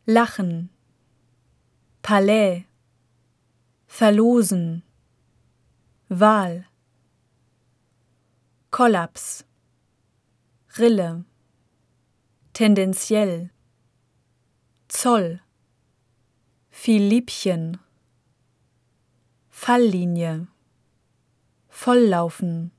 Lachen, Palais, verlosen, Wahl, Kollaps, Rille, tendenziell, Zoll, viel Liebchen, Falllinie, volllaufen,